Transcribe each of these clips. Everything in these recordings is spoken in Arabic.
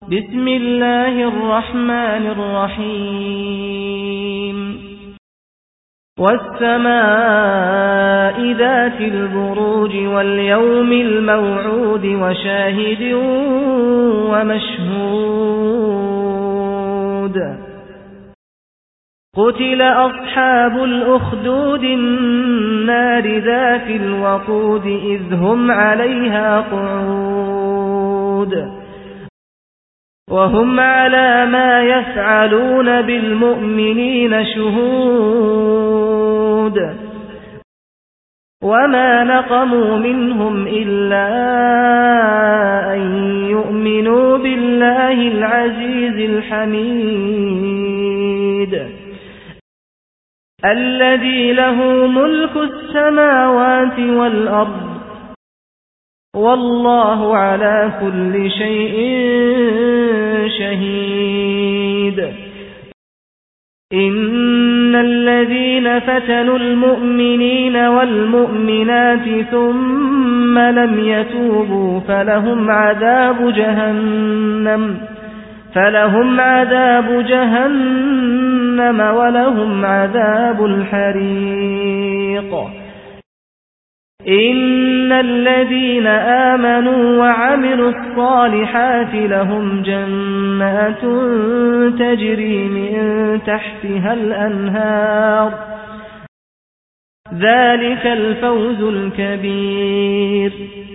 بسم الله الرحمن الرحيم والسماء ذات البروج واليوم الموعود وشاهد ومشهود قتل أصحاب الأخدود النار ذات الوقود إذ هم عليها قعود وهم على ما يفعلون بالمؤمنين شهود وما نقموا منهم إلا أن يؤمنوا بالله العزيز الحميد الذي له ملك السماوات والأرض والله على كل شيء شهيد إن الذين فتنوا المؤمنين والمؤمنات ثم لم يتوبوا فلهم عذاب جهنم ولهم عذاب الحريق إن الذين آمنوا وعملوا الصالحات لهم جنات تجري من تحتها الأنهار ذلك الفوز الكبير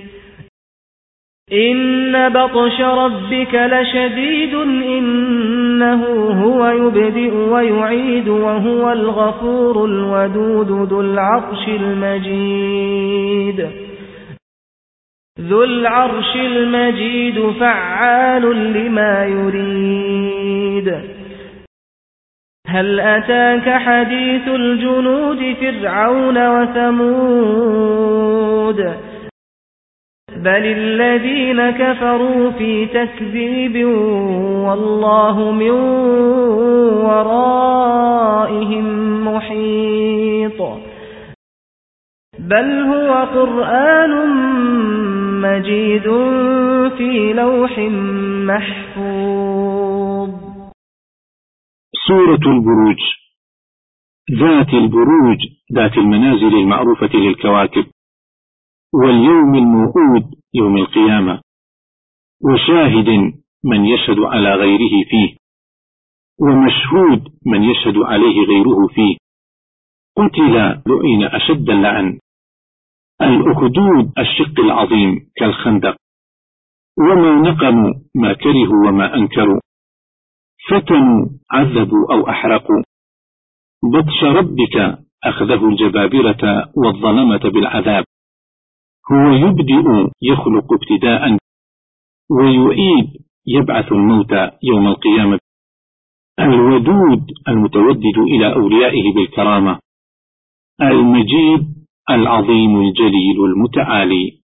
إن بطش ربك لشديد إنه هو يبدئ ويعيد وهو الغفور الودود ذو العرش المجيد فعال لما يريد هل أتاك حديث الجنود فرعون وثمود بل الذين كفروا في تكذيب والله من ورائهم محيط بل هو قرآن مجيد في لوح محفوظ. سورة البروج ذات البروج ذات المنازل المعروفة للكواكب واليوم الموعود يوم القيامة وشاهد من يشهد على غيره فيه ومشهود من يشهد عليه غيره فيه قتل لعن أشد اللعن الأخدود الشق العظيم كالخندق وما نقموا ما كرهوا وما أنكروا فتنوا عذبوا أو أحرقوا بطش ربك أخذه الجبابرة والظلمة بالعذاب هو يبدئ يخلق ابتداء ويعيد يبعث الموتى يوم القيامة الودود المتودد إلى أوليائه بالكرامة المجيد العظيم الجليل المتعالي